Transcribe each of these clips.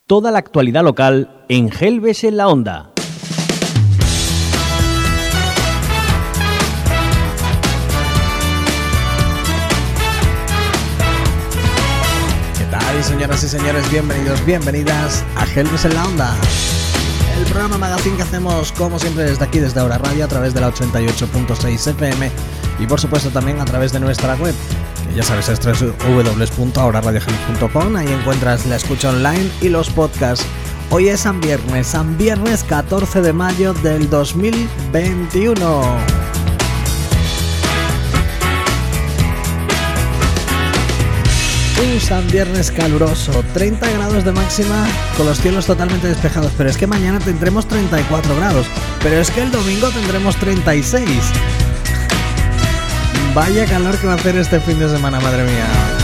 Toda la actualidad local en Gelbes en la Onda. ¿Qué tal, señoras y señores? Bienvenidos, bienvenidas a Gelbes en la Onda, el programa magazine que hacemos como siempre desde aquí, desde Aura Radio, a través de la 88.6 FM y por supuesto también a través de nuestra web, que ya sabes, es www.auraradiogelbes.com. Ahí encuentras la escucha online y los podcasts. Hoy es San Viernes 14 de mayo del 2021. Un San Viernes caluroso, 30 grados de máxima con los cielos totalmente despejados, pero es que mañana tendremos 34 grados, pero es que el domingo tendremos 36. Vaya calor que va a hacer este fin de semana, madre mía.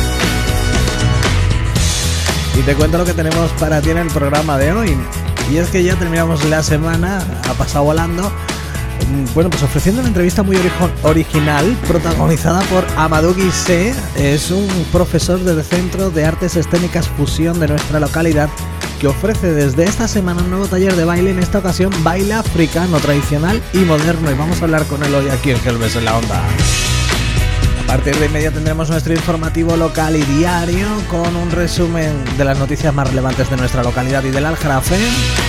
Y te cuento lo que tenemos para ti en el programa de hoy. Y es que ya terminamos la semana, ha pasado volando. Bueno, pues ofreciendo una entrevista muy original, protagonizada por Amadou Guissé. Es un profesor del Centro de Artes Escénicas Fusión de nuestra localidad, que ofrece desde esta semana un nuevo taller de baile, en esta ocasión baile africano, tradicional y moderno. Y vamos a hablar con él hoy aquí en Gelbes en la Onda. A partir de inmediato tendremos nuestro informativo local y diario con un resumen de las noticias más relevantes de nuestra localidad y del Aljarafe.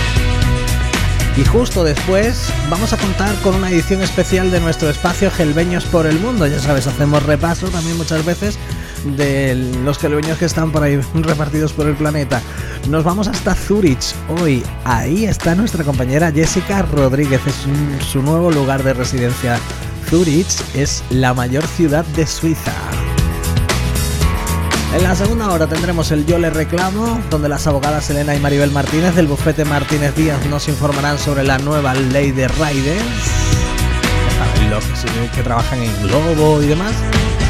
Y justo después vamos a contar con una edición especial de nuestro espacio Gelbeños por el Mundo. Ya sabes, hacemos repaso también muchas veces de los gelbeños que están por ahí repartidos por el planeta. Nos vamos hasta Zúrich hoy. Ahí está nuestra compañera Jessica Rodríguez. Es su nuevo lugar de residencia. Zúrich es la mayor ciudad de Suiza. En la segunda hora tendremos el Yo le reclamo, donde las abogadas Elena y Maribel Martínez del bufete Martínez Díaz nos informarán sobre la nueva ley de riders. Ya saben, los que trabajan en Globo y demás.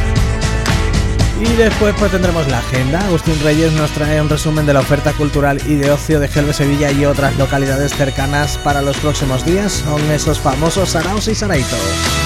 Y después pues tendremos la agenda. Agustín Reyes nos trae un resumen de la oferta cultural y de ocio de Gelbes, Sevilla y otras localidades cercanas para los próximos días. Son esos famosos saraos y saraitos.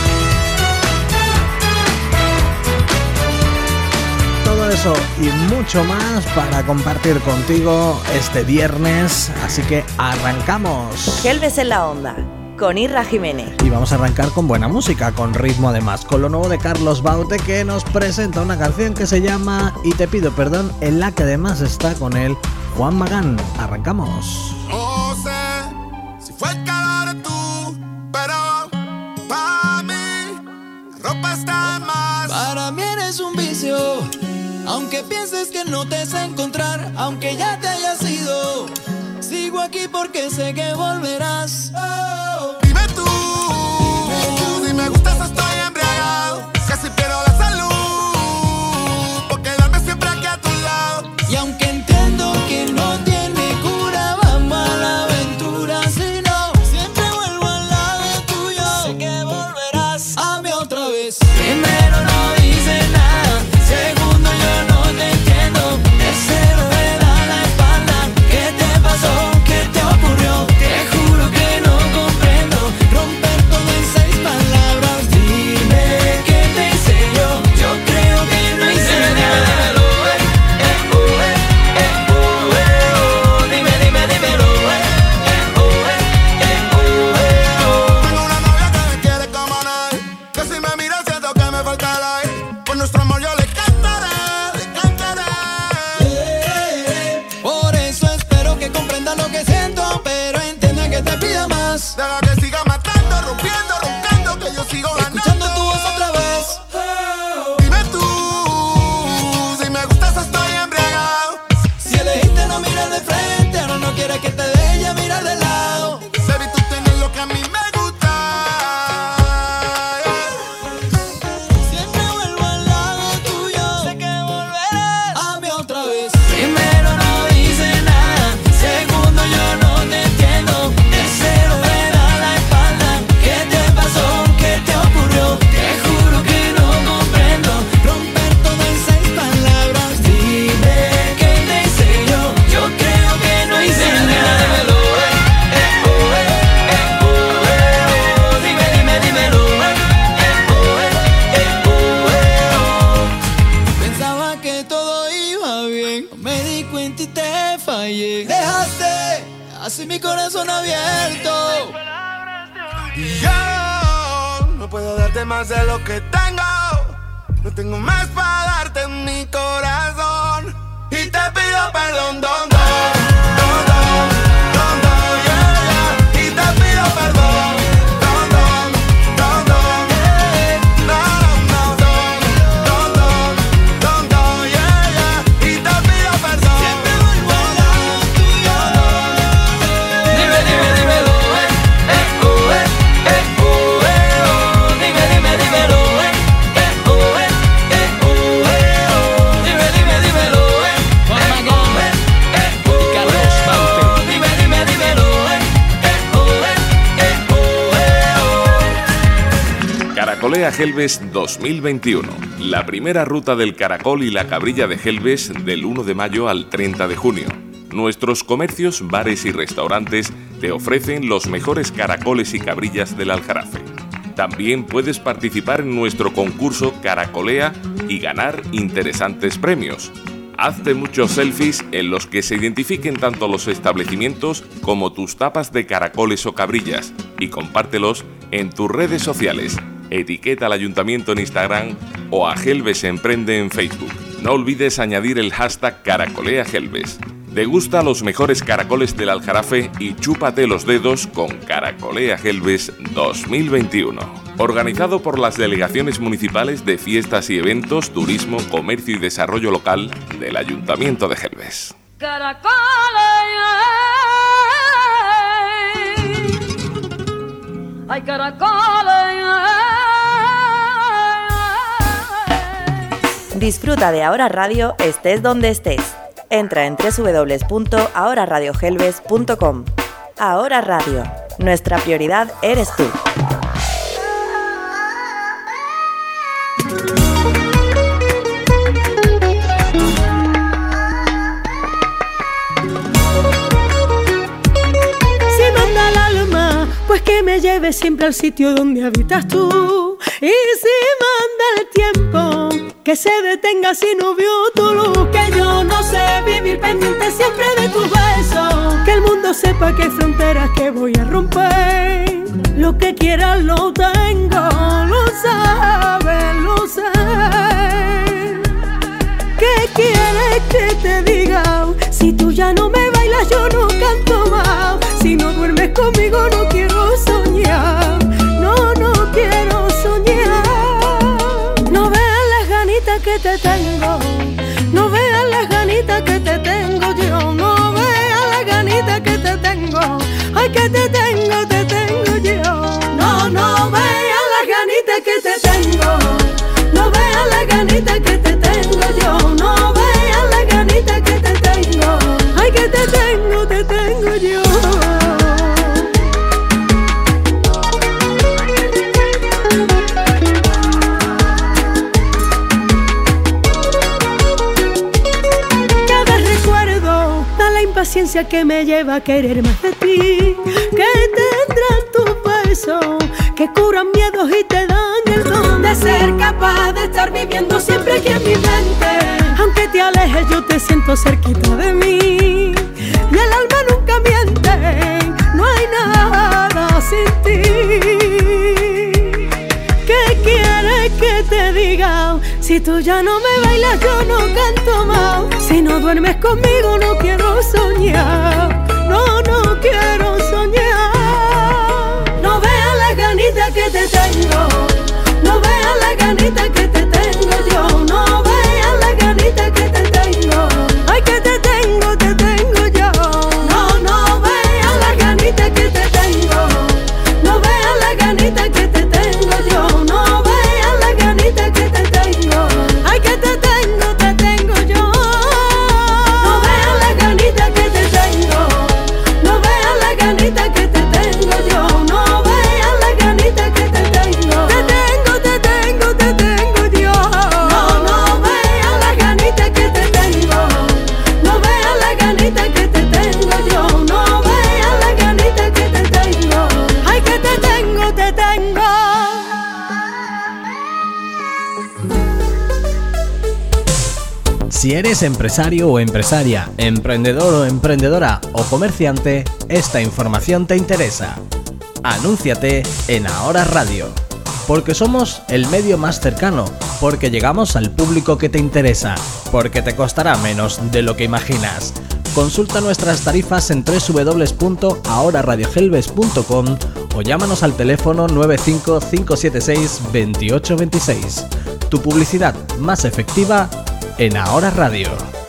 Eso y mucho más para compartir contigo este viernes, así que arrancamos. Gelbes en la Onda, con Irra Jiménez. Y vamos a arrancar con buena música, con ritmo además, con lo nuevo de Carlos Baute, que nos presenta una canción que se llama Y te pido perdón, en la que además está con él Juan Magán. Arrancamos. No sé si fue el calor de tú, pero para mí la ropa está más. Para mí eres un vicio. Aunque pienses que no te sé encontrar, aunque ya te hayas ido, sigo aquí porque sé que volverás. Oh. Dime tú, si me gustas estoy embriagado, casi pierdo la salud, por quedarme siempre aquí a tu lado. Y aunque entiendo que no tiene cura, vamos a la aventura, si no, siempre vuelvo al lado tuyo. Sé que volverás a mí otra vez. Primero no dice nada, segundo yo no te entiendo, tercero me da la espalda. ¿Qué te pasó? ¿Qué te ocurrió? Te juro que no comprendo. en ti te fallé. Dejaste así mi corazón abierto. Yo no puedo darte más de lo que tengo. No tengo más para darte en mi corazón. Y te pido perdón, don, yeah, yeah. Y te pido perdón, don, yeah. No, yeah, yeah. Y te pido perdón. Siempre vuelvo al lado tuyo. Dime, dímelo, oh. Dime, dímelo, oh. Dímelo, Juan Magón y Carlos Baute. Dímelo, Caracolea Gelbes 2021. La primera ruta del caracol y la cabrilla de Gelbes del 1 de mayo al 30 de junio. Nuestros comercios, bares y restaurantes te ofrecen los mejores caracoles y cabrillas del Aljarafe. También puedes participar en nuestro concurso Caracolea y ganar interesantes premios. Hazte muchos selfies en los que se identifiquen tanto los establecimientos como tus tapas de caracoles o cabrillas y compártelos en tus redes sociales. Etiqueta al Ayuntamiento en Instagram o a Gelbes Emprende en Facebook. No olvides añadir el hashtag Caracolea Gelbes. Degusta los mejores caracoles del Aljarafe y chúpate los dedos con Caracolea Gelbes 2021. Organizado por las delegaciones municipales de fiestas y eventos, turismo, comercio y desarrollo local del Ayuntamiento de Gelbes. Ay, caracoles. Disfruta de Ahora Radio estés donde estés. Entra en www.ahoraradiogelbes.com. Ahora Radio. Nuestra prioridad eres tú. Pues que me lleve siempre al sitio donde habitas tú. Y si manda el tiempo, que se detenga si no vio tu luz. Que yo no sé vivir pendiente siempre de tus besos. Que el mundo sepa que hay fronteras que voy a romper. Lo que quieras lo tengo, lo sabes, lo sé. ¿Qué quieres que te diga? Si tú ya no me bailas yo no canto más. Si no duermes conmigo no quiero soñar. No, no quiero soñar. No veas las ganitas que te tengo. No veas las ganitas que te tengo yo. No veas las ganitas que te tengo. Ay, que te tengo yo. No, no veas las ganitas que te tengo. No veas las ganitas que te tengo yo. No veas las ganitas que te tengo. Ay, que te tengo yo. Cada recuerdo da la impaciencia que me lleva a querer más de ti. Que tendrán tus besos que curan miedos y te dan el don de ser capaz de estar viviendo siempre aquí en mi mente. Aunque te alejes yo te siento cerquita de mí. Y el alma nunca miente, no hay nada sin ti. ¿Qué quieres que te diga? Si tú ya no me bailas yo no canto más. Si no duermes conmigo no quiero soñar. No, no quiero soñar. No veas las ganitas que te tengo. No veas las ganitas que te tengo yo. No veas las ganitas que te tengo. Ay, que te tengo yo. No, no veas las ganitas que te tengo. No veas las ganitas que te tengo yo. No veas las ganitas que te tengo. Ay, que te tengo yo. No veas las ganitas que te tengo. ¿Eres empresario o empresaria, emprendedor o emprendedora o comerciante? Esta información te interesa. Anúnciate en Ahora Radio, porque somos el medio más cercano, porque llegamos al público que te interesa, porque te costará menos de lo que imaginas. Consulta nuestras tarifas en www.ahoraradiohelves.com o llámanos al teléfono 955762826. Tu publicidad más efectiva en Ahora Radio.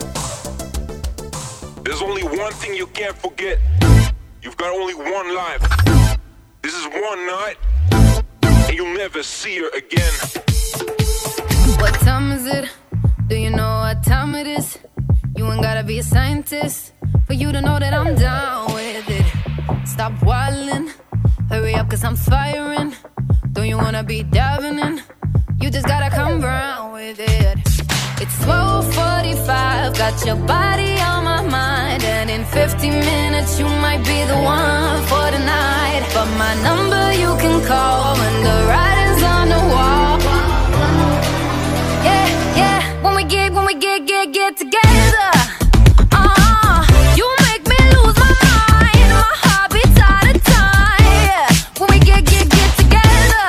There's only one thing you can't forget. You've got only one life. This is one night, and you'll never see her again. What time is it? Do you know what time it is? You ain't gotta be a scientist for you to know that I'm down with it. Stop wildin', hurry up 'cause I'm firing. Don't you wanna be diving in? You just gotta come round with it. It's 12:45, got your body on my mind, and in 50 minutes you might be the one for the night. But my number you can call when the writing's on the wall. Yeah, yeah, when we get together. You make me lose my mind, my heart beats out of time. Yeah, when we get together.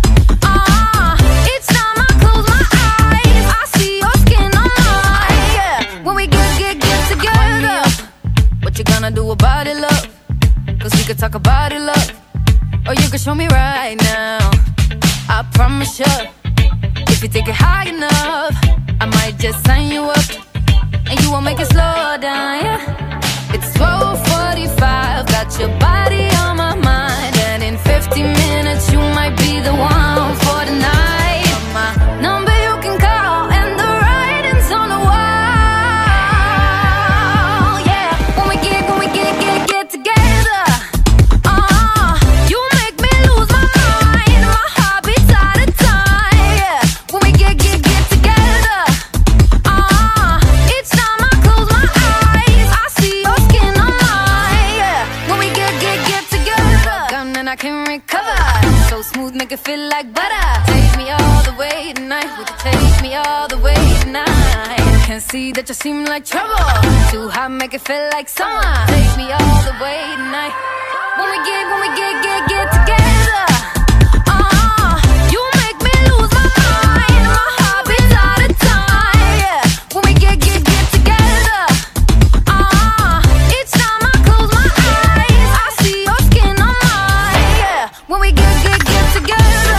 Each time I close my eyes, I see your skin on mine. Yeah, when we get together. What you gonna do about it, love? 'Cause we could talk about it, love. Or you can show me right now. I promise you, if you take it high enough, I might just sign you up, and you won't make it slow down, yeah. It's 12:45, got your body on my mind, and in 50 minutes you might be the one for the night. My number you can call, and the writing's on the wall. Yeah, when we get together. You make me lose my mind, my heart beats out of time. Yeah, when we get together. Each time I close my eyes, I see your skin on mine. Yeah, when we get together. Gun and I can recover. So smooth, make it feel like butter. Take me all the way tonight. Would you take me all the way tonight? Can see that you seem like trouble. Too hot, make it feel like summer. Take me all the way tonight. When we get together. You make me lose my mind. My heart beats out of time. Yeah, when we get together. Each time I close my eyes, I see your skin on mine. Yeah, when we get together.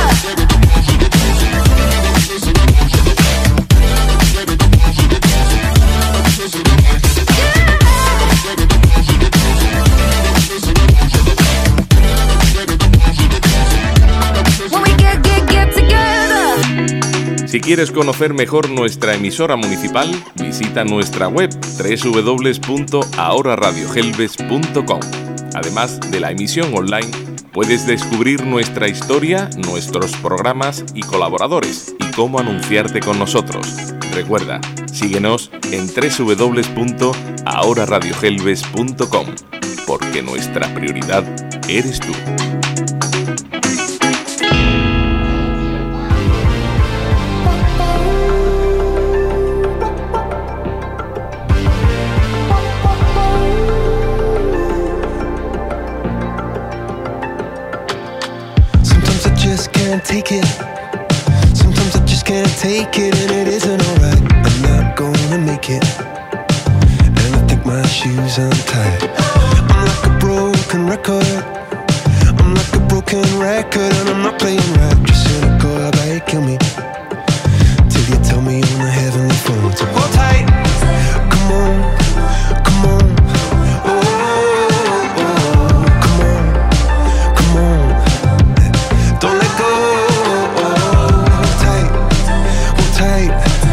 When we get together. Si quieres conocer mejor nuestra emisora municipal, visita nuestra web www.ahoraradiohelves.com. Además de la emisión online, puedes descubrir nuestra historia, nuestros programas y colaboradores y cómo anunciarte con nosotros. Recuerda, síguenos en www.ahoraradiohelves.com, porque nuestra prioridad eres tú. Sometimes I just can't take it. Sometimes I just can't take it, and it isn't alright. I'm not gonna make it, and I think my shoes untied. I'm like a broken record. I'm like a broken record, and I'm not playing right. Just cynical, how about you kill me till you tell me on the heavenly phone. So hold tight, come on, come on. Oh, come on, come on. Don't let go. Hold tight, hold tight.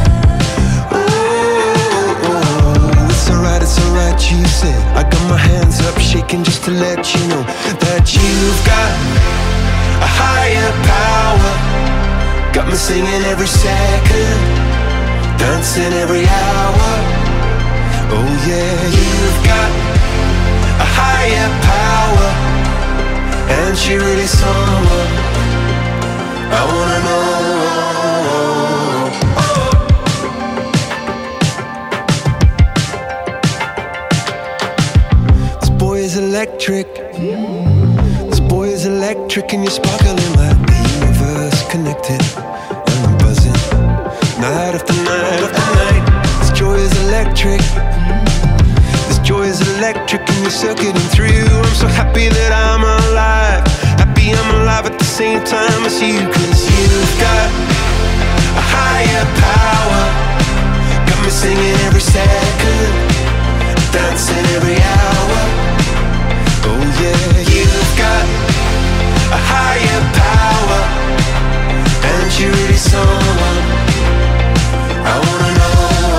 It's alright, you said. I got my hands up shaking just to let you know that you've got a higher power. Got me singing every second, dancing every hour. Oh yeah, you've got a higher power, and she really someone I wanna know. is electric. This boy is electric and you're sparkling like the universe connected. And I'm buzzing night after night after night. This joy is electric. This joy is electric and you're circuiting through. I'm so happy that I'm alive. Happy I'm alive at the same time as you. Cause you've got a higher power. Got me singing every second, dancing every hour. Oh yeah, you've got a higher power. And you're really someone I wanna know.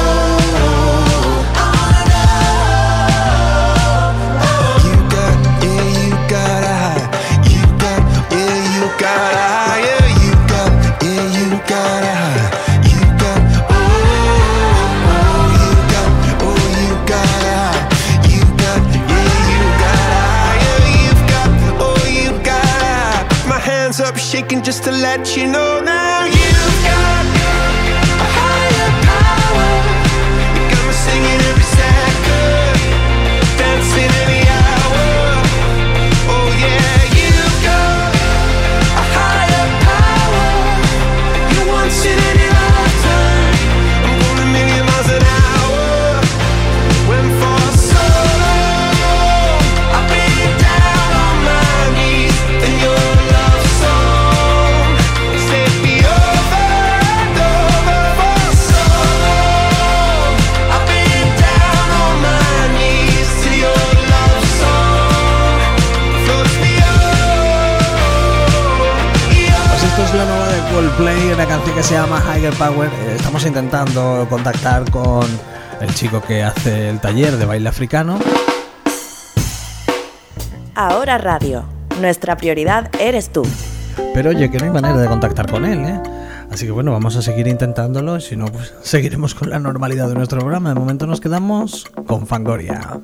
You got, yeah, you got a high. You got, yeah, you got a higher. You got, yeah, you got a high. You got, oh, you got, oh, you got a high. You got, yeah, you got a higher. You've got, oh, you got a high. My hands up shaking just to let you know now. You've got a higher power. You got me singing every second, dancing every hour. Oh yeah, you've got a higher power. You once in any lifetime. I'm going a million miles an hour. When for so long I've been down on my knees in your love song. Set me over and over. For so long I've been down on my knees to your love song. Floats me Pues esto es la nueva de Coldplay, una canción que se llama Higher Power. Estamos intentando contactar con el chico que hace el taller de baile africano. Ahora Radio. Nuestra prioridad eres tú. Pero oye, que no hay manera de contactar con él, ¿eh? Así que bueno, vamos a seguir intentándolo. Si no, pues seguiremos con la normalidad de nuestro programa. De momento nos quedamos con Fangoria.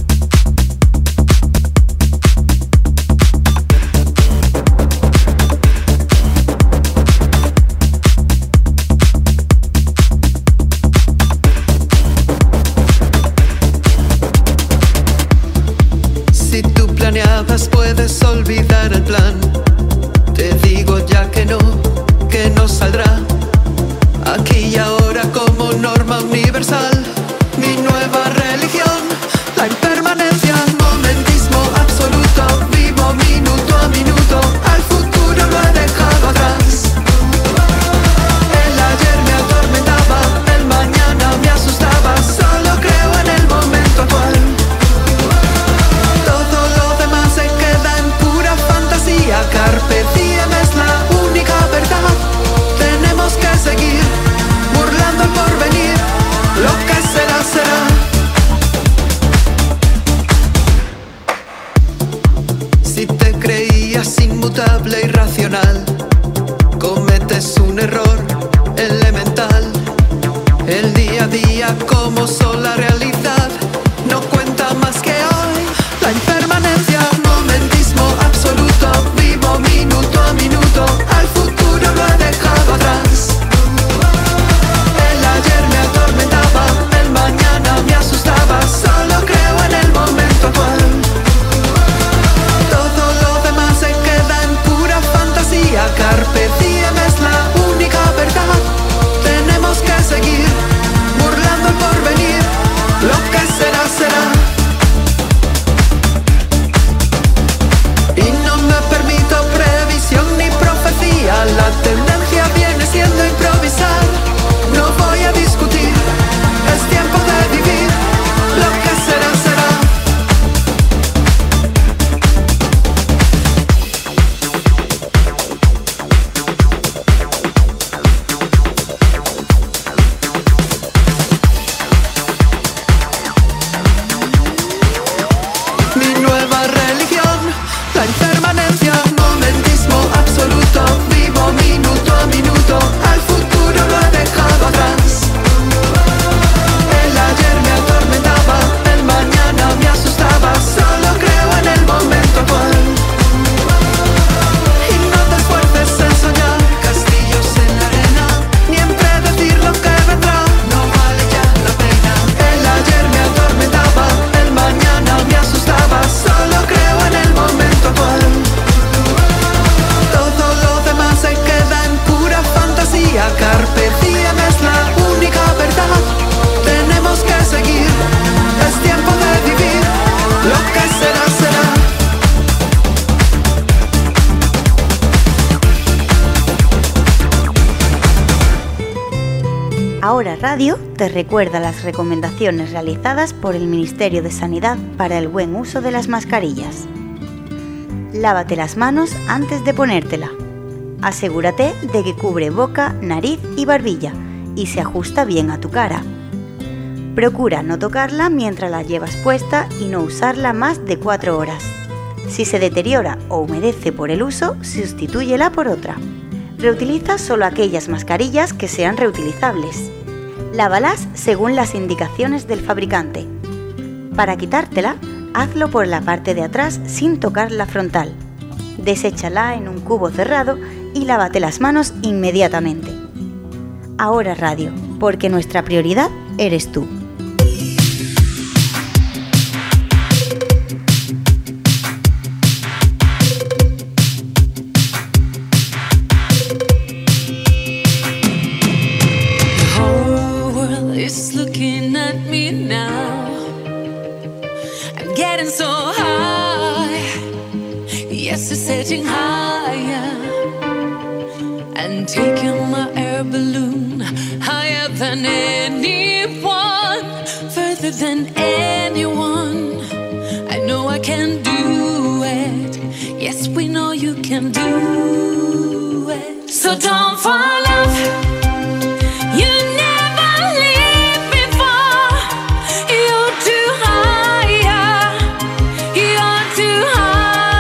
Si tú planeabas, puedes olvidar el plan. Te digo ya que no saldrá. Aquí y ahora como norma universal. Mi nueva religión, la impermanencia. Momentismo absoluto, vivo minuto a minuto. Al futuro lo he dejado atrás. El ayer me atormentaba, el mañana me asustaba. Solo creo en el momento actual. Todo lo demás se queda en pura fantasía. Carpe diem es la única verdad. Tenemos que seguir burlando el porvenir. Lo que será, será. Si te creías inmutable y racional, cometes un error elemental. El día a día como sola realidad no cuenta más que hoy. La impermanencia, momentismo absoluto, vivo minuto a minuto. Al futuro lo he dejado atrás. El ayer me atormentaba, el mañana me asustaba. Solo creo en el momento actual. Todo lo demás se queda en pura fantasía. Carpe diem es la única verdad. Radio te recuerda las recomendaciones realizadas por el Ministerio de Sanidad para el buen uso de las mascarillas. Lávate las manos antes de ponértela. Asegúrate de que cubre boca, nariz y barbilla y se ajusta bien a tu cara. Procura no tocarla mientras la llevas puesta y no usarla más de 4 horas. Si se deteriora o humedece por el uso, sustitúyela por otra. Reutiliza solo aquellas mascarillas que sean reutilizables. Lávalas según las indicaciones del fabricante. Para quitártela, hazlo por la parte de atrás sin tocar la frontal. Deséchala en un cubo cerrado y lávate las manos inmediatamente. Ahora Radio, porque nuestra prioridad eres tú. Setting higher and taking my air balloon higher than anyone, further than anyone. I know I can do it. Yes, we know you can do it. So don't fall off. You never leave before. You're too higher. You're too high.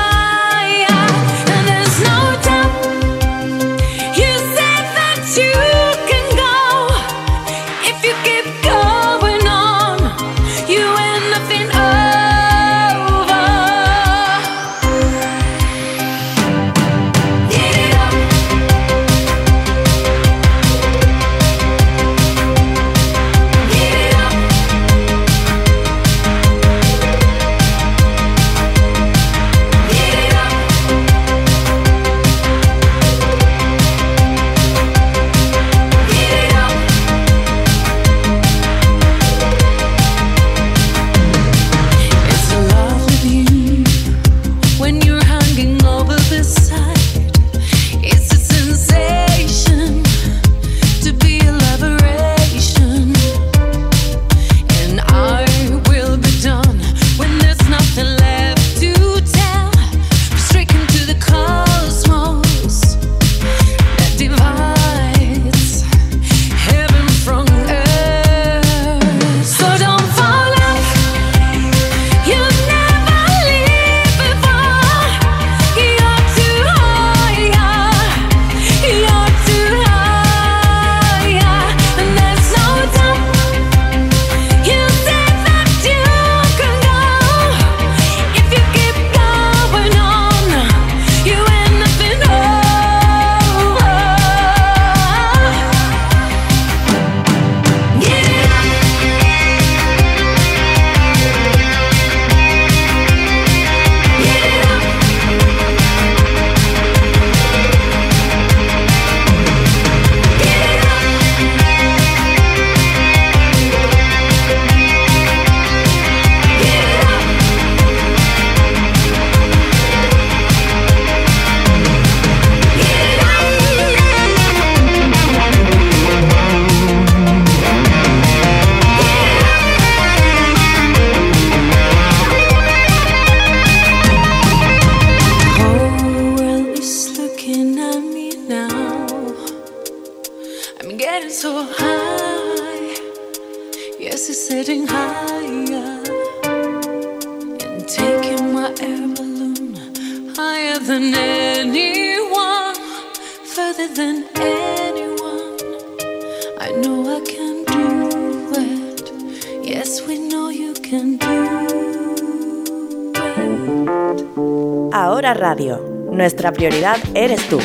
Ahora Radio. Nuestra prioridad eres tú.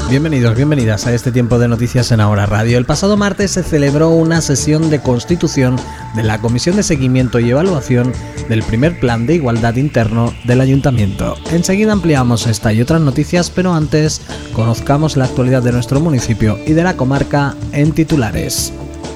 Bienvenidos, bienvenidas a este tiempo de noticias en Ahora Radio. El pasado martes se celebró una sesión de constitución de la Comisión de Seguimiento y Evaluación del primer Plan de Igualdad Interno del Ayuntamiento. Enseguida ampliamos esta y otras noticias, pero antes conozcamos la actualidad de nuestro municipio y de la comarca en titulares.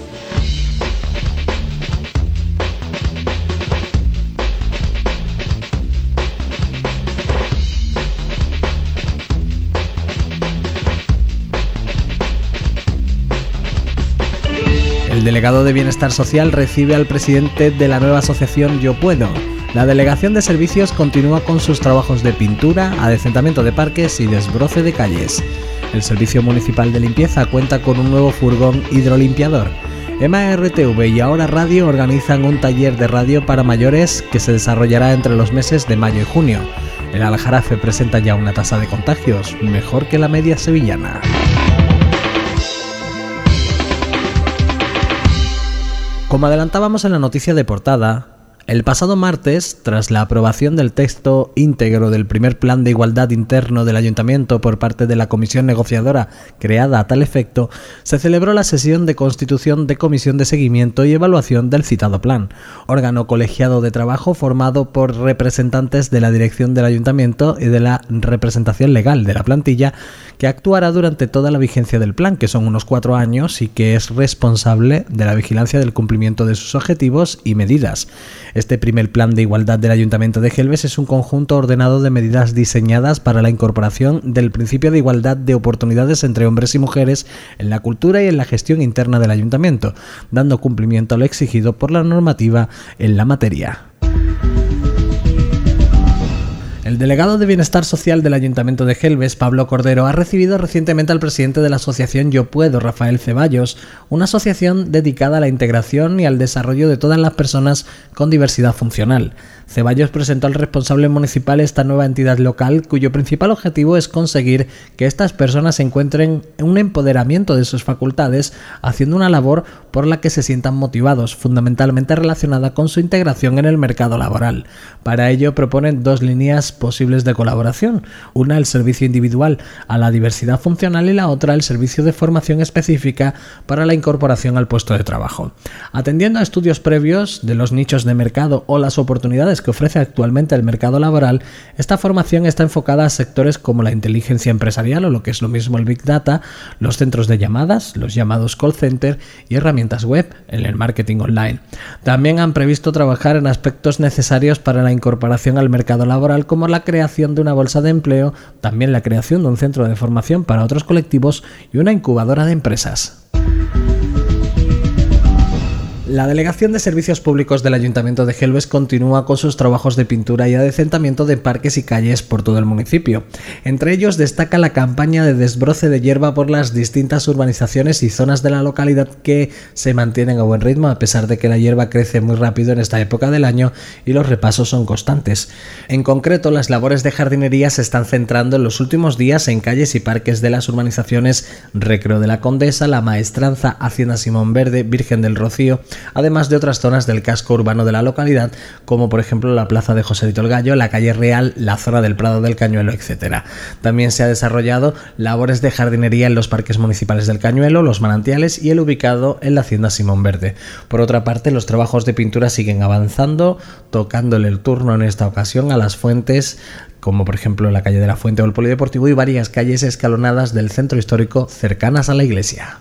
El delegado de Bienestar Social recibe al presidente de la nueva asociación Yo Puedo. La delegación de servicios continúa con sus trabajos de pintura, adecentamiento de parques y desbroce de calles. El Servicio Municipal de Limpieza cuenta con un nuevo furgón hidrolimpiador. MRTV y Ahora Radio organizan un taller de radio para mayores que se desarrollará entre los meses de mayo y junio. El Aljarafe presenta ya una tasa de contagios mejor que la media sevillana. Como adelantábamos en la noticia de portada, el pasado martes, tras la aprobación del texto íntegro del primer Plan de Igualdad Interno del Ayuntamiento por parte de la comisión negociadora creada a tal efecto, se celebró la sesión de constitución de Comisión de Seguimiento y Evaluación del citado plan, órgano colegiado de trabajo formado por representantes de la dirección del Ayuntamiento y de la representación legal de la plantilla, que actuará durante toda la vigencia del plan, que son unos 4 años, y que es responsable de la vigilancia del cumplimiento de sus objetivos y medidas. Este primer Plan de Igualdad del Ayuntamiento de Gelbes es un conjunto ordenado de medidas diseñadas para la incorporación del principio de igualdad de oportunidades entre hombres y mujeres en la cultura y en la gestión interna del Ayuntamiento, dando cumplimiento a lo exigido por la normativa en la materia. El delegado de Bienestar Social del Ayuntamiento de Gelbes, Pablo Cordero, ha recibido recientemente al presidente de la asociación Yo Puedo, Rafael Ceballos, una asociación dedicada a la integración y al desarrollo de todas las personas con diversidad funcional. Ceballos presentó al responsable municipal esta nueva entidad local, cuyo principal objetivo es conseguir que estas personas encuentren un empoderamiento de sus facultades, haciendo una labor por la que se sientan motivados, fundamentalmente relacionada con su integración en el mercado laboral. Para ello proponen 2 líneas posibles de colaboración: una el servicio individual a la diversidad funcional y la otra el servicio de formación específica para la incorporación al puesto de trabajo. Atendiendo a estudios previos de los nichos de mercado o las oportunidades que ofrece actualmente el mercado laboral, esta formación está enfocada a sectores como la inteligencia empresarial o lo que es lo mismo el Big Data, los centros de llamadas, los llamados call center y herramientas web en el marketing online. También han previsto trabajar en aspectos necesarios para la incorporación al mercado laboral, como la creación de una bolsa de empleo, también la creación de un centro de formación para otros colectivos y una incubadora de empresas. La Delegación de Servicios Públicos del Ayuntamiento de Gelbes continúa con sus trabajos de pintura y adecentamiento de parques y calles por todo el municipio. Entre ellos destaca la campaña de desbroce de hierba por las distintas urbanizaciones y zonas de la localidad, que se mantienen a buen ritmo a pesar de que la hierba crece muy rápido en esta época del año y los repasos son constantes. En concreto, las labores de jardinería se están centrando en los últimos días en calles y parques de las urbanizaciones Recreo de la Condesa, La Maestranza, Hacienda Simón Verde, Virgen del Rocío, además de otras zonas del casco urbano de la localidad, como por ejemplo la plaza de Joselito el Gallo, la calle Real, la zona del Prado del Cañuelo, etc. También se ha desarrollado labores de jardinería en los parques municipales del Cañuelo, los Manantiales y el ubicado en la Hacienda Simón Verde. Por otra parte, los trabajos de pintura siguen avanzando, tocándole el turno en esta ocasión a las fuentes, como por ejemplo la calle de la Fuente o el Polideportivo, y varias calles escalonadas del centro histórico cercanas a la iglesia.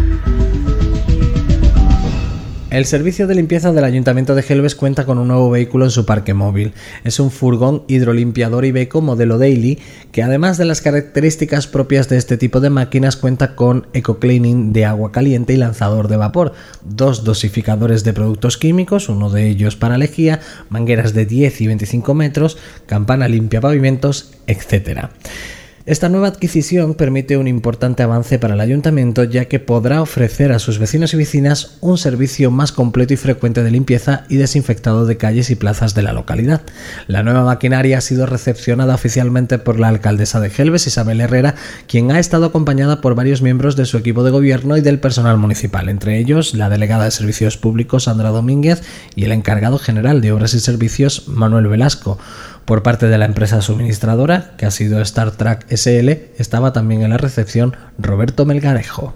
El servicio de limpieza del Ayuntamiento de Gelbes cuenta con un nuevo vehículo en su parque móvil. Es un furgón hidrolimpiador Iveco modelo Daily, que además de las características propias de este tipo de máquinas cuenta con eco-cleaning de agua caliente y lanzador de vapor, 2 dosificadores de productos químicos, uno de ellos para lejía, mangueras de 10 y 25 metros, campana limpia pavimentos, etc. Esta nueva adquisición permite un importante avance para el ayuntamiento, ya que podrá ofrecer a sus vecinos y vecinas un servicio más completo y frecuente de limpieza y desinfectado de calles y plazas de la localidad. La nueva maquinaria ha sido recepcionada oficialmente por la alcaldesa de Gelbes, Isabel Herrera, quien ha estado acompañada por varios miembros de su equipo de gobierno y del personal municipal, entre ellos la delegada de Servicios Públicos, Sandra Domínguez, y el encargado general de Obras y Servicios, Manuel Velasco. Por parte de la empresa suministradora, que ha sido Star Track SL, estaba también en la recepción Roberto Melgarejo.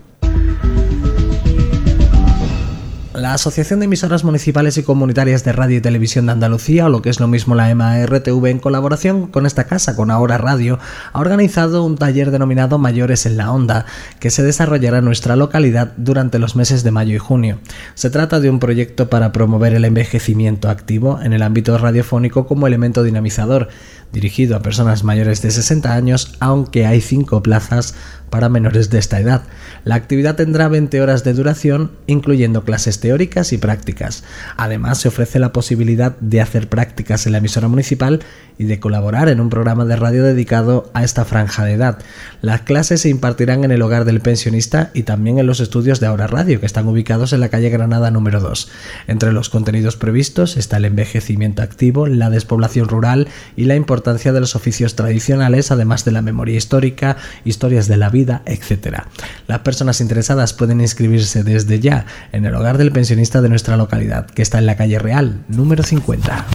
La Asociación de Emisoras Municipales y Comunitarias de Radio y Televisión de Andalucía, o lo que es lo mismo la EMA-RTV, en colaboración con esta casa, con Ahora Radio, ha organizado un taller denominado Mayores en la Onda, que se desarrollará en nuestra localidad durante los meses de mayo y junio. Se trata de un proyecto para promover el envejecimiento activo en el ámbito radiofónico como elemento dinamizador, dirigido a personas mayores de 60 años, aunque hay 5 plazas para menores de esta edad. La actividad tendrá 20 horas de duración, incluyendo clases teóricas y prácticas. Además, se ofrece la posibilidad de hacer prácticas en la emisora municipal y de colaborar en un programa de radio dedicado a esta franja de edad. Las clases se impartirán en el hogar del pensionista y también en los estudios de Ahora Radio, que están ubicados en la calle Granada número 2. Entre los contenidos previstos está el envejecimiento activo, la despoblación rural y la importancia de los oficios tradicionales, además de la memoria histórica, historias de la vida, etc. Las personas interesadas pueden inscribirse desde ya en el hogar del pensionista de nuestra localidad, que está en la calle Real número 50.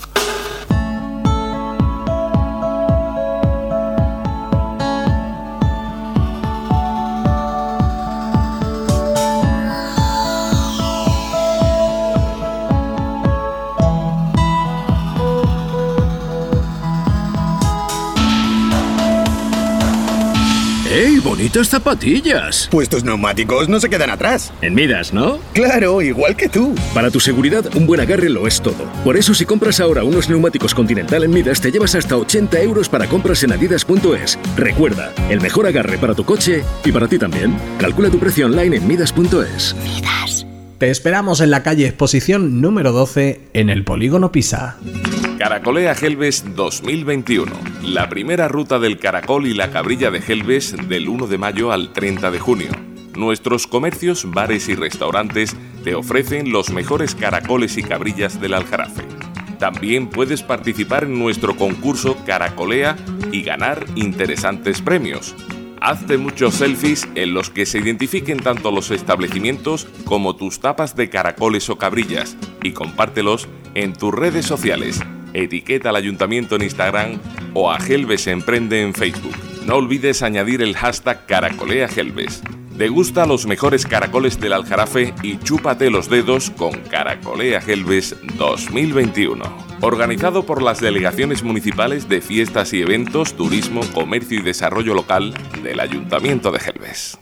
¡Ey, bonitas zapatillas! Pues tus neumáticos no se quedan atrás. En Midas, ¿no? Claro, igual que tú. Para tu seguridad, un buen agarre lo es todo. Por eso, si compras ahora unos neumáticos Continental en Midas, te llevas hasta 80 euros para compras en adidas.es. Recuerda, el mejor agarre para tu coche y para ti también. Calcula tu precio online en midas.es. Midas. Te esperamos en la calle Exposición número 12, en el Polígono Pisa. Caracolea Gelbes 2021, la primera ruta del caracol y la cabrilla de Gelbes del 1 de mayo al 30 de junio. Nuestros comercios, bares y restaurantes te ofrecen los mejores caracoles y cabrillas del Aljarafe. También puedes participar en nuestro concurso Caracolea y ganar interesantes premios. Hazte muchos selfies en los que se identifiquen tanto los establecimientos como tus tapas de caracoles o cabrillas y compártelos en tus redes sociales. Etiqueta al Ayuntamiento en Instagram o a Gelbes Emprende en Facebook. No olvides añadir el hashtag Caracolea Gelbes. Degusta los mejores caracoles del Aljarafe y chúpate los dedos con Caracolea Gelbes 2021. Organizado por las delegaciones municipales de fiestas y eventos, turismo, comercio y desarrollo local del Ayuntamiento de Gelbes.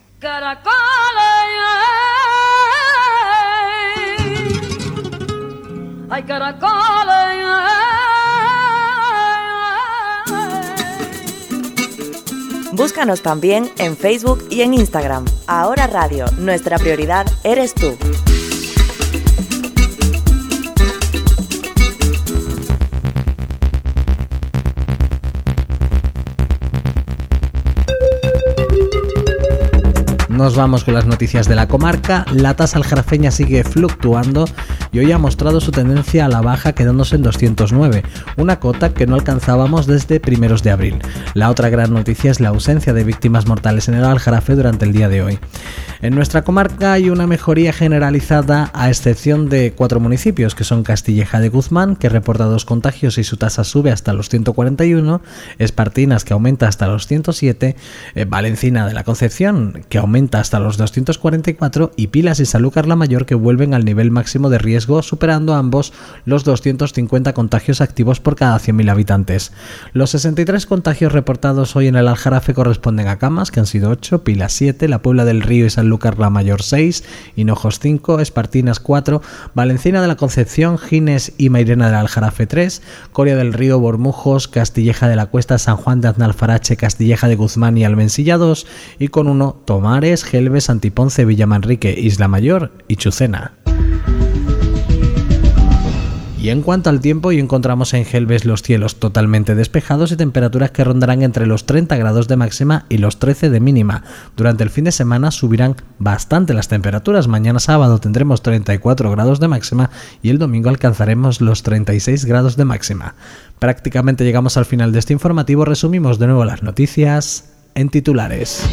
Ay, caracoles. Búscanos también en Facebook y en Instagram. Ahora Radio, nuestra prioridad eres tú. Nos vamos con las noticias de la comarca. La tasa aljarafeña sigue fluctuando y hoy ha mostrado su tendencia a la baja, quedándose en 209, una cota que no alcanzábamos desde primeros de abril. La otra gran noticia es la ausencia de víctimas mortales en el Aljarafe durante el día de hoy. En nuestra comarca hay una mejoría generalizada, a excepción de 4 municipios, que son Castilleja de Guzmán, que reporta 2 contagios y su tasa sube hasta los 141, Espartinas, que aumenta hasta los 107, Valencina de la Concepción, que aumenta hasta los 244, y Pilas y Sanlúcar la Mayor, que vuelven al nivel máximo de riesgo, superando ambos los 250 contagios activos por cada 100.000 habitantes. Los 63 contagios reportados hoy en el Aljarafe corresponden a Camas, que han sido 8, Pilas 7, La Puebla del Río y Sanlúcar la Mayor 6, Hinojos 5, Espartinas 4, Valencina de la Concepción, Gines y Mairena del Aljarafe 3, Coria del Río, Bormujos, Castilleja de la Cuesta, San Juan de Aznalfarache, Castilleja de Guzmán y Almensilla 2, y con 1 Tomares, Gelbes, Santiponce, Villamanrique, Isla Mayor y Chucena. Y en cuanto al tiempo, hoy encontramos en Gelbes los cielos totalmente despejados y temperaturas que rondarán entre los 30 grados de máxima y los 13 de mínima. Durante el fin de semana subirán bastante las temperaturas. Mañana sábado tendremos 34 grados de máxima y el domingo alcanzaremos los 36 grados de máxima. Prácticamente llegamos al final de este informativo. Resumimos de nuevo las noticias en titulares.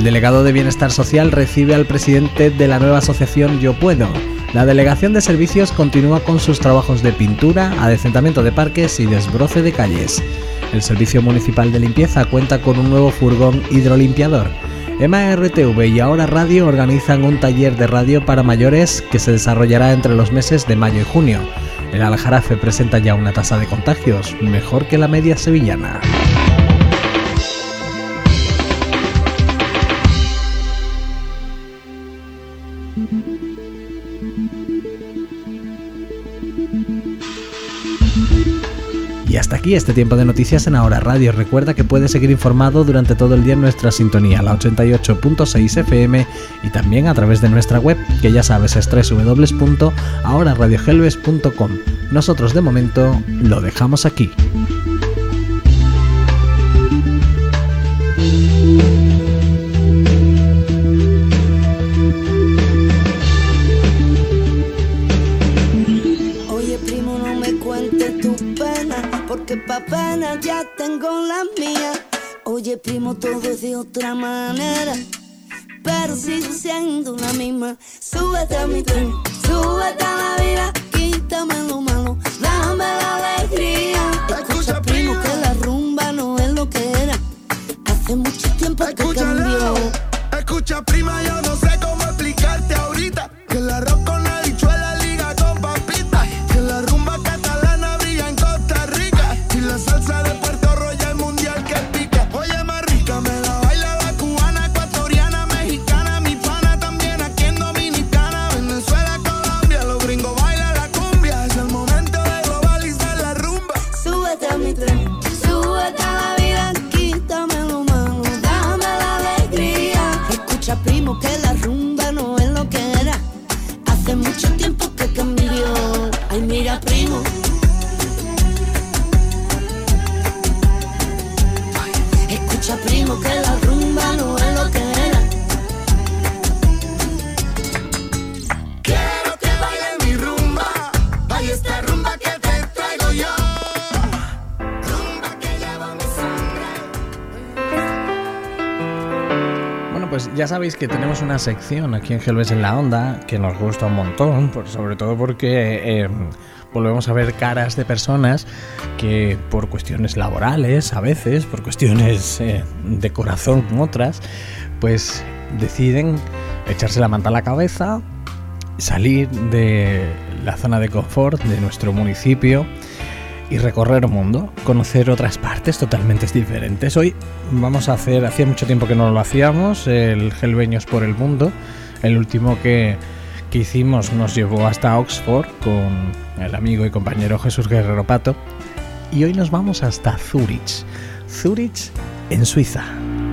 El delegado de Bienestar Social recibe al presidente de la nueva asociación Yo Puedo. La Delegación de Servicios continúa con sus trabajos de pintura, adecentamiento de parques y desbroce de calles. El Servicio Municipal de Limpieza cuenta con un nuevo furgón hidrolimpiador. MRTV y Ahora Radio organizan un taller de radio para mayores que se desarrollará entre los meses de mayo y junio. El Aljarafe presenta ya una tasa de contagios mejor que la media sevillana. Y hasta aquí este tiempo de noticias en Ahora Radio. Recuerda que puedes seguir informado durante todo el día en nuestra sintonía, la 88.6 FM, y también a través de nuestra web, que ya sabes es www.ahoraradiogelves.com. Nosotros de momento lo dejamos aquí. Porque pa' pena ya tengo la mía. Oye, primo, todo es de otra manera, pero sigo siendo la misma. Súbete a mi tren, súbete a la vida, quítame lo malo, dame la alegría. Escucha, primo, que la rumba no es lo que era. Hace mucho tiempo que cambió. Escucha, prima, yo no sé cómo explicarte ahorita que el arroz con habichuela liga con papitas, que la rumba catalana brilla en Costa Rica y la salsa de Puerto Royal mundial que pica. Oye, más rica me la baila la cubana, ecuatoriana, mexicana, mi pana también aquí en Dominicana, Venezuela, Colombia, los gringos bailan la cumbia. Es el momento de globalizar la rumba. Súbete a mi tren, súbete a la vida, quítame lo malo, dame la alegría. Escucha, primo, que la rumba no es lo que era. Hace mucho tiempo que cambió. Ay, mira, primo. Escucha, primo, que la rumba no es lo que era. Quiero que baile mi rumba. Ay, esta rumba que te traigo yo. Rumba que lleva mi sangre. Bueno, pues ya sabéis que tenemos una sección aquí en Gelbes en la Onda que nos gusta un montón, sobre todo porque volvemos a ver caras de personas que por cuestiones laborales, a veces, por cuestiones de corazón otras, pues deciden echarse la manta a la cabeza, salir de la zona de confort de nuestro municipio y recorrer el mundo, conocer otras partes totalmente diferentes. Hoy vamos a hacer, hacía mucho tiempo que no lo hacíamos, el Gelbeños por el Mundo. El último que hicimos nos llevó hasta Oxford con el amigo y compañero Jesús Guerrero Pato, y hoy nos vamos hasta Zúrich en Suiza.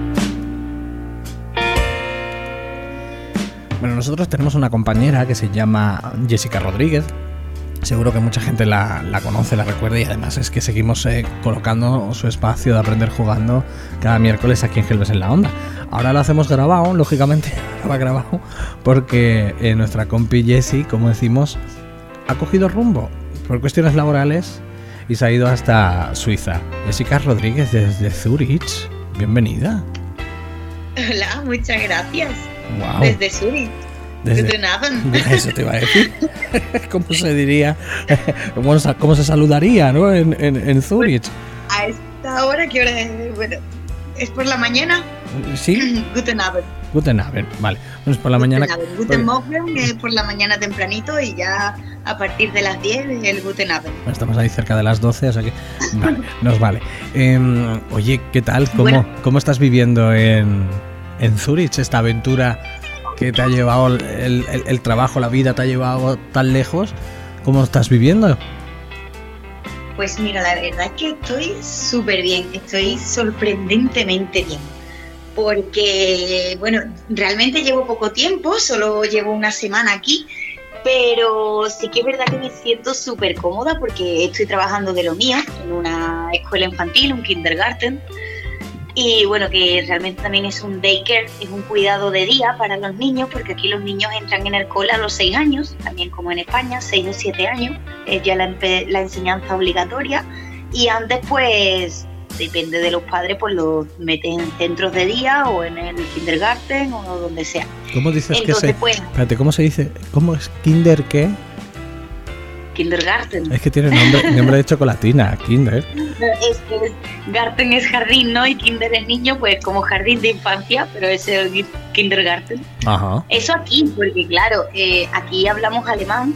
Bueno, nosotros tenemos una compañera que se llama Jessica Rodríguez. Seguro que mucha gente la conoce, la recuerda, y además es que seguimos colocando su espacio de Aprender Jugando cada miércoles aquí en Gelbes en la Onda. Ahora lo hacemos grabado, lógicamente, va grabado, porque nuestra compi Jessie, como decimos, ha cogido rumbo por cuestiones laborales y se ha ido hasta Suiza. Jessica Rodríguez desde Zúrich, bienvenida. Hola, muchas gracias. Wow. Desde Zúrich. Guten Abend. Eso te iba a decir. ¿Cómo se diría? ¿Cómo se saludaría, ¿no? En Zúrich. A esta hora, ¿qué hora es? Bueno, ¿es por la mañana? Sí. Guten Abend. Guten Abend, vale. Pues por la mañana. Guten Morgen es por la mañana tempranito, y ya a partir de las 10 el Guten Abend. Estamos ahí cerca de las 12, o sea que vale, nos vale. Oye, ¿qué tal? ¿Cómo estás viviendo en Zúrich esta aventura que te ha llevado el trabajo, la vida te ha llevado tan lejos? ¿Cómo estás viviendo? Pues mira, la verdad es que estoy súper bien, estoy sorprendentemente bien. Porque, bueno, realmente llevo poco tiempo, solo llevo una semana aquí, pero sí que es verdad que me siento súper cómoda porque estoy trabajando de lo mío en una escuela infantil, un kindergarten. Y bueno, que realmente también es un daycare, es un cuidado de día para los niños, porque aquí los niños entran en el cole a los 6 años, también como en España, 6 o 7 años, es ya la enseñanza obligatoria. Y antes pues depende de los padres, pues los meten en centros de día o en el kindergarten o donde sea. ¿Cómo dices entonces, que se...? pues, Espérate, ¿cómo se dice? ¿Cómo es kinder qué? Kindergarten. Es que tiene nombre de chocolatina, kinder. Garten es jardín, ¿no? Y kinder es niño, pues como jardín de infancia, pero es el kindergarten. Ajá. Eso aquí, porque claro, aquí hablamos alemán.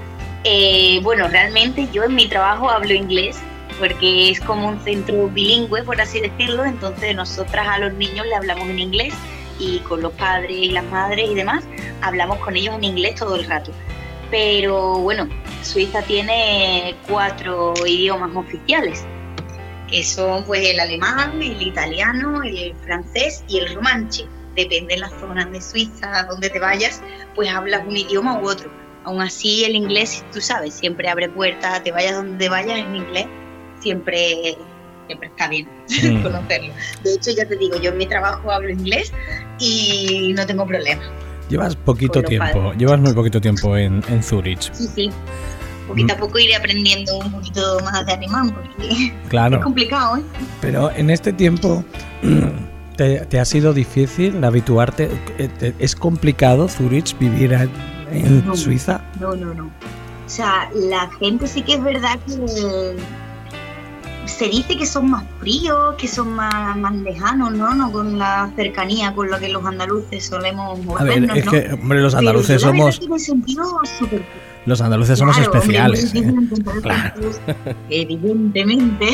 Bueno, realmente yo en mi trabajo hablo inglés, porque es como un centro bilingüe, por así decirlo. Entonces nosotras a los niños le hablamos en inglés y con los padres y las madres y demás hablamos con ellos en inglés todo el rato. Pero bueno, Suiza tiene 4 idiomas oficiales, que son pues el alemán, el italiano, el francés y el romanche. Depende de las zonas de Suiza donde te vayas, pues hablas un idioma u otro. Aún así el inglés, tú sabes, siempre abre puertas, te vayas donde vayas en inglés, siempre está bien conocerlo. De hecho, ya te digo, yo en mi trabajo hablo inglés y no tengo problema. Llevas poquito tiempo, llevas muy poquito tiempo en Zurich. Sí. Poquito a poco iré aprendiendo un poquito más de alemán, porque claro, es complicado, ¿eh? Pero en este tiempo, ¿te ha sido difícil habituarte? ¿Es complicado Zurich vivir en Suiza? No. O sea, la gente sí que es verdad que se dice que son más fríos, que son más lejanos, ¿no? Con la cercanía con la que los andaluces solemos movernos, a ver, es que, hombre, los andaluces somos... Los andaluces somos especiales. Hombre, claro. Evidentemente.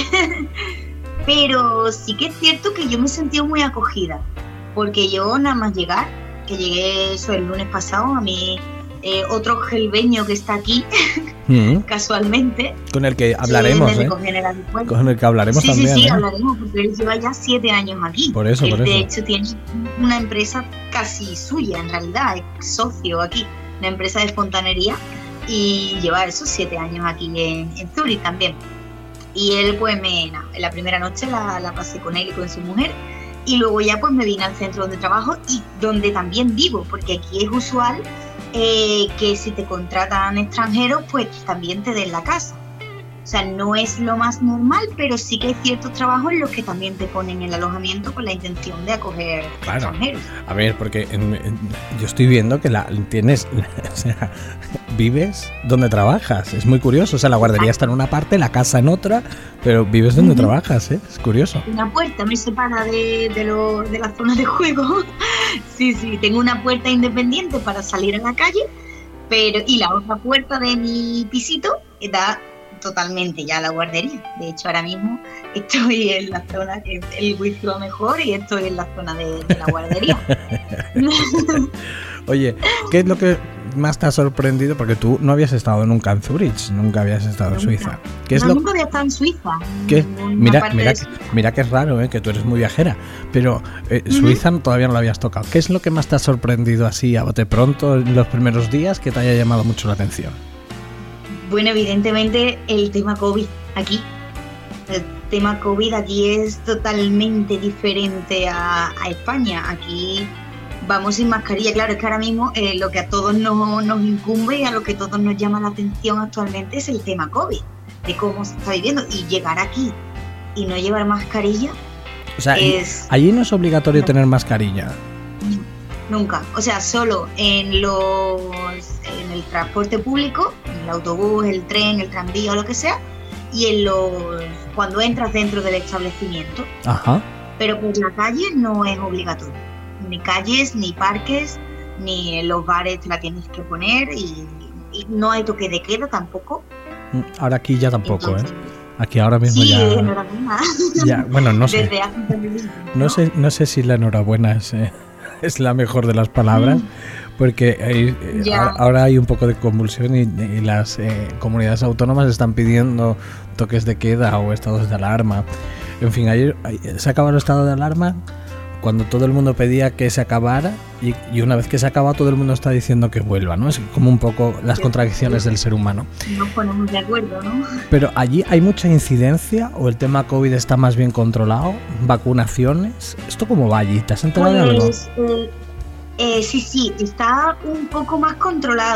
Pero sí que es cierto que yo me he sentido muy acogida, porque yo nada más llegar, que llegué eso el lunes pasado, a mí otro gelbeño que está aquí, casualmente. Con el que hablaremos, Con el que hablaremos también. Sí, hablaremos, porque él lleva ya 7 años aquí. Por eso. De hecho, tiene una empresa casi suya, en realidad, es socio aquí, una empresa de fontanería, y lleva esos 7 años aquí en Zurich también. Y él, pues, la primera noche la pasé con él y con su mujer, y luego ya pues me vine al centro donde trabajo y donde también vivo, porque aquí es usual que si te contratan extranjeros, pues también te den la casa. O sea, no es lo más normal, pero sí que hay ciertos trabajos en los que también te ponen el alojamiento con la intención de acoger extranjeros. A ver, porque yo estoy viendo que tienes, o sea, vives donde trabajas. Es muy curioso. O sea, la guardería está en una parte, la casa en otra, pero vives donde trabajas, ¿eh? Es curioso. Una puerta me separa de la zona de juego. Sí, tengo una puerta independiente para salir a la calle, y la otra puerta de mi pisito da totalmente ya a la guardería. De hecho, ahora mismo estoy en la zona que el wifi va mejor y estoy en la zona de la guardería. Oye, ¿qué es lo que más te ha sorprendido? Porque tú no habías estado nunca en Zurich, nunca habías estado en Suiza. Nunca había estado en Suiza. Mira que es raro, que tú eres muy viajera, pero Suiza todavía no lo habías tocado. ¿Qué es lo que más te ha sorprendido así a bote pronto en los primeros días que te haya llamado mucho la atención? Bueno, evidentemente el tema COVID aquí. El tema COVID aquí es totalmente diferente a España. Aquí vamos sin mascarilla. Claro, es que ahora mismo lo que a todos nos incumbe y a lo que a todos nos llama la atención actualmente es el tema COVID, de cómo se está viviendo. Y llegar aquí y no llevar mascarilla, o sea, allí no es obligatorio tener mascarilla. Nunca. O sea, solo en el transporte público, en el autobús, el tren, el tranvía o lo que sea, y cuando entras dentro del establecimiento. Ajá. Pero por la calle no es obligatorio. Ni calles, ni parques, ni en los bares te la tienes que poner, y no hay toque de queda tampoco. Ahora aquí ya tampoco. Entonces, aquí ahora mismo sí, ya. Enhorabuena. Ya, bueno, no sé. Desde hace no sé si la enhorabuena es la mejor de las palabras, porque ahora hay un poco de convulsión y las comunidades autónomas están pidiendo toques de queda o estados de alarma. En fin, ayer se acabó el estado de alarma cuando todo el mundo pedía que se acabara, y una vez que se acaba todo el mundo está diciendo que vuelva, ¿no? Es como un poco las contradicciones del ser humano. Nos ponemos de acuerdo, ¿no? Pero allí hay mucha incidencia, o el tema COVID está más bien controlado, vacunaciones. ¿Esto cómo va allí? ¿Te has enterado de algo? Sí, está un poco más controlado.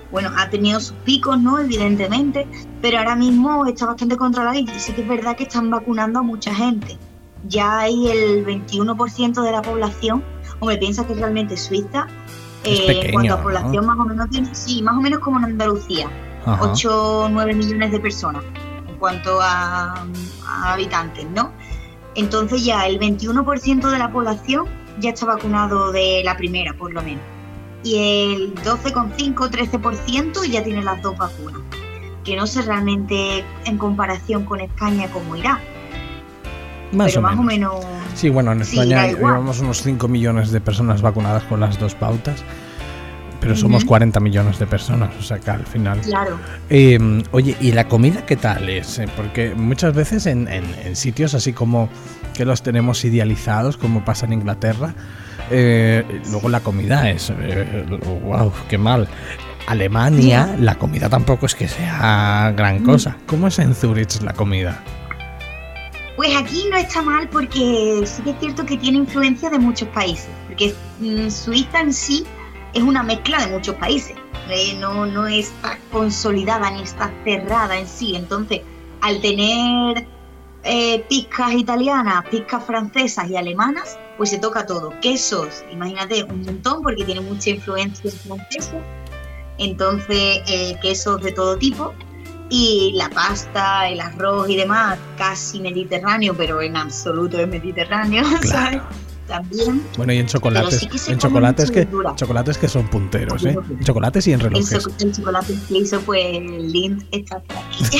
bueno, ha tenido sus picos, ¿no? Evidentemente, pero ahora mismo está bastante controlado y sí que es verdad que están vacunando a mucha gente. Ya hay el 21% de la población. Hombre, piensa que realmente Suiza, pequeño, en cuanto a ¿no? población, más o menos tiene, sí, más o menos como en Andalucía, 8 o 9 millones de personas en cuanto a habitantes, ¿no? Entonces ya el 21% de la población ya está vacunado de la primera, por lo menos. Y el 12,5-13% ya tiene las 2 vacunas. Que no sé realmente en comparación con España cómo irá. Más o menos. Sí, bueno, en sí, España da igual. llevamos unos 5 millones de personas vacunadas con las 2 pautas, pero somos 40 millones de personas, o sea que al final... Claro. Oye, ¿y la comida qué tal es? Porque muchas veces en sitios así como que los tenemos idealizados, como pasa en Inglaterra, luego la comida es... ¡Wow! ¡Qué mal! Alemania, la comida tampoco es que sea gran cosa. ¿Cómo es en Zurich la comida? Pues aquí no está mal porque sí que es cierto que tiene influencia de muchos países, porque Suiza en sí es una mezcla de muchos países, no está consolidada ni está cerrada en sí, entonces al tener pizzas italianas, pizzas francesas y alemanas, pues se toca todo. Quesos, imagínate, un montón porque tiene mucha influencia francesa, entonces quesos de todo tipo. Y la pasta, el arroz y demás, casi mediterráneo, pero en absoluto es mediterráneo, claro. ¿Sabes? También. Bueno, y en chocolates, sí que en chocolates que son punteros, ¿eh? En chocolates y en relojes. El chocolate que hizo, pues, Lindt está aquí.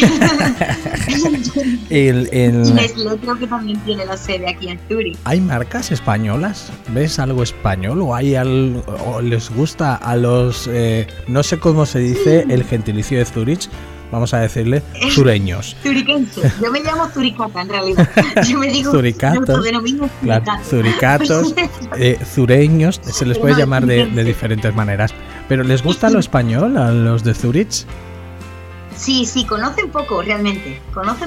Nestlé creo que también tiene la sede aquí en Zurich. ¿Hay marcas españolas? ¿Ves algo español? ¿O hay algo, o les gusta a los, no sé cómo se dice el gentilicio de Zurich? Vamos a decirle sureños. Zuriquense. Yo me llamo Zuricata en realidad. Yo me digo Zuricatos, claro, zuricatos, zureños, se les puede llamar de diferentes maneras. ¿Pero les gusta lo español a los de Zurich? Sí, conocen poco realmente,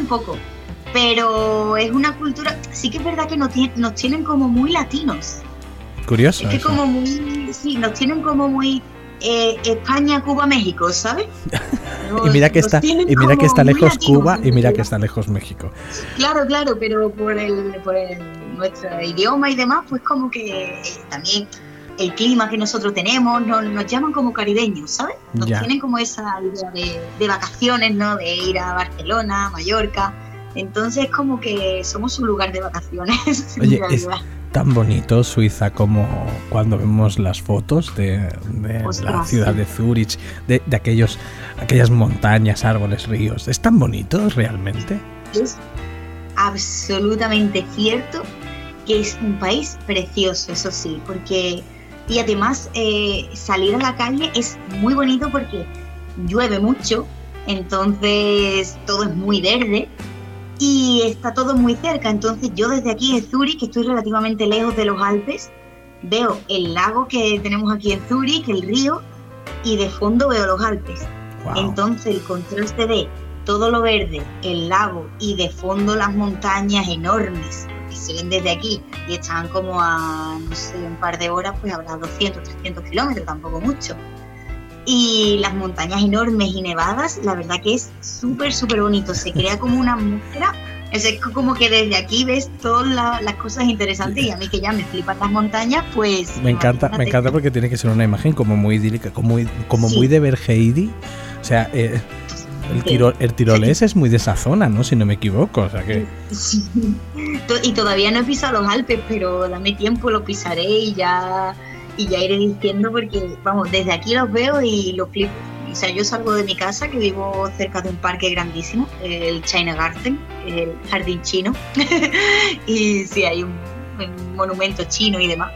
pero es una cultura, sí que es verdad que nos tienen como muy latinos. Curioso. Es que eso. como muy, sí, nos tienen como muy España, Cuba, México, ¿sabes? Y mira que está lejos Cuba y mira que está lejos México. Claro, pero por nuestro idioma y demás, pues como que también el clima que nosotros tenemos nos llaman como caribeños, ¿sabes? Nos tienen como esa idea de vacaciones, ¿no? De ir a Barcelona, Mallorca. Entonces como que somos un lugar de vacaciones. Oye, es tan bonito Suiza como cuando vemos las fotos de la ciudad de Zurich, de aquellas montañas, árboles, ríos. ¿Es tan bonito realmente? Es absolutamente cierto que es un país precioso, eso sí, porque y además salir a la calle es muy bonito porque llueve mucho, entonces todo es muy verde. Y está todo muy cerca, entonces yo desde aquí en Zurich, que estoy relativamente lejos de los Alpes, veo el lago que tenemos aquí en Zurich, el río, y de fondo veo los Alpes. Wow. Entonces el contraste de todo lo verde, el lago y de fondo las montañas enormes, que se ven desde aquí y están como a, no sé, un par de horas, pues habrá 200, 300 kilómetros, tampoco mucho. Y las montañas enormes y nevadas, la verdad que es súper, súper bonito. Se crea como una atmósfera. Es como que desde aquí ves todas las cosas interesantes y a mí que ya me flipan las montañas, pues... Me encanta porque tiene que ser una imagen como muy idílica, como muy de Bergheidi. O sea, el tirolés es muy de esa zona, ¿no? Si no me equivoco, o sea que... Sí. Y todavía no he pisado los Alpes, pero dame tiempo, los pisaré y ya iré diciendo porque, vamos, desde aquí los veo y los flipo. O sea, yo salgo de mi casa, que vivo cerca de un parque grandísimo, el China Garden, el jardín chino, y sí, hay un monumento chino y demás.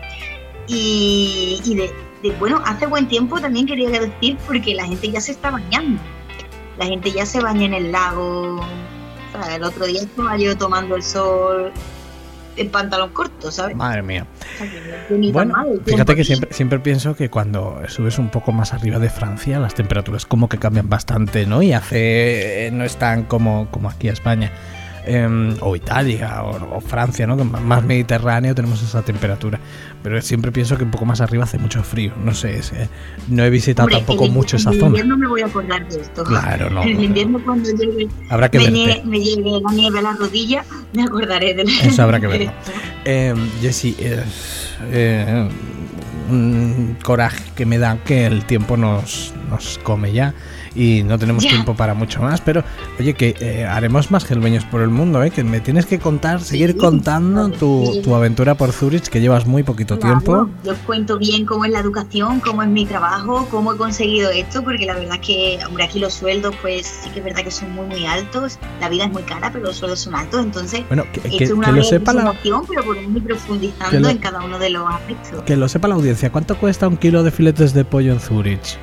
Y bueno, hace buen tiempo también quería decir, porque la gente ya se está bañando. La gente ya se baña en el lago. O sea, el otro día estaba yo tomando el sol en pantalón corto, ¿sabes? Madre mía. O sea, que bueno, fíjate que siempre pienso que cuando subes un poco más arriba de Francia, las temperaturas como que cambian bastante, ¿no? Y no están como aquí a España. o Italia o Francia, ¿no? Más mediterráneo tenemos esa temperatura, pero siempre pienso que un poco más arriba hace mucho frío, no sé, no he visitado tampoco mucho esa zona. En invierno me voy a acordar de esto. Claro, no. En invierno cuando llegue, habrá que me verte. llegue la nieve a la rodilla, me acordaré de eso habrá que verlo. Jessie, un coraje que me da que el tiempo nos come ya y no tenemos tiempo para mucho más, pero oye, que haremos más gelbeños por el mundo, que me tienes que contar, seguir contando tu aventura por Zurich, que llevas muy poquito tiempo. Yo os cuento bien cómo es la educación, cómo es mi trabajo, cómo he conseguido esto, porque la verdad es que, hombre, aquí los sueldos pues sí que es verdad que son muy altos, la vida es muy cara, pero los sueldos son altos, entonces bueno, esto es una lo sepa presentación, pero por ir profundizando en cada uno de los aspectos. Que lo sepa la audiencia, ¿cuánto cuesta un kilo de filetes de pollo en Zurich?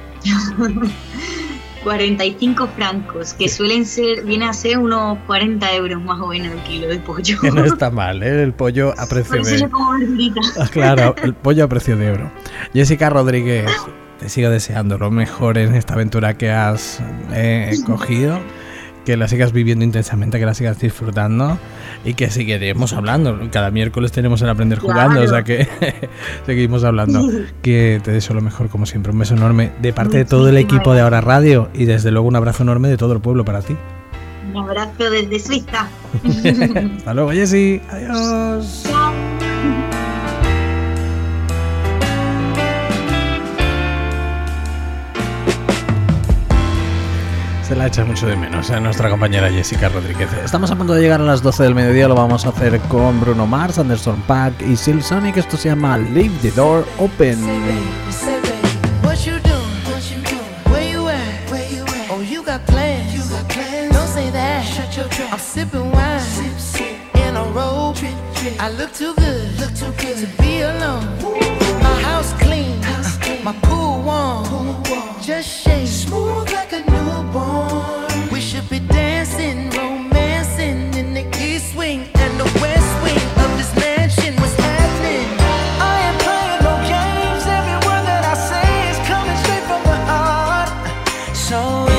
45 francos, que viene a ser unos 40 euros más o menos el kilo de pollo. Que no está mal, el pollo a precio por eso yo como verdurita. Claro, el pollo a precio de euro. Jessica Rodríguez, te sigo deseando lo mejor en esta aventura que has cogido, que la sigas viviendo intensamente, que la sigas disfrutando y que seguiremos hablando. Cada miércoles tenemos el Aprender Jugando, o sea que seguimos hablando. Que te deseo lo mejor como siempre. Un beso enorme de parte de todo el equipo de Ahora Radio y desde luego un abrazo enorme de todo el pueblo para ti. Un abrazo desde Suiza. Hasta luego, Jessie. Adiós. Chao. Se la echa mucho de menos a nuestra compañera Jessica Rodríguez. Estamos a punto de llegar a las 12 del mediodía. Lo vamos a hacer con Bruno Mars, Anderson .Paak y Silsonic. Esto se llama Leave the Door Open. What you doing? Where you at? Oh, you got plans. Don't say that. I'm sipping wine in a robe. I look too good to be alone. My house clean, my pool warm. Just shake smooth like a newborn. We should be dancing, romancing in the east wing and the west wing of this mansion. What's happening? I ain't playing no games. Every word that I say is coming straight from the heart. So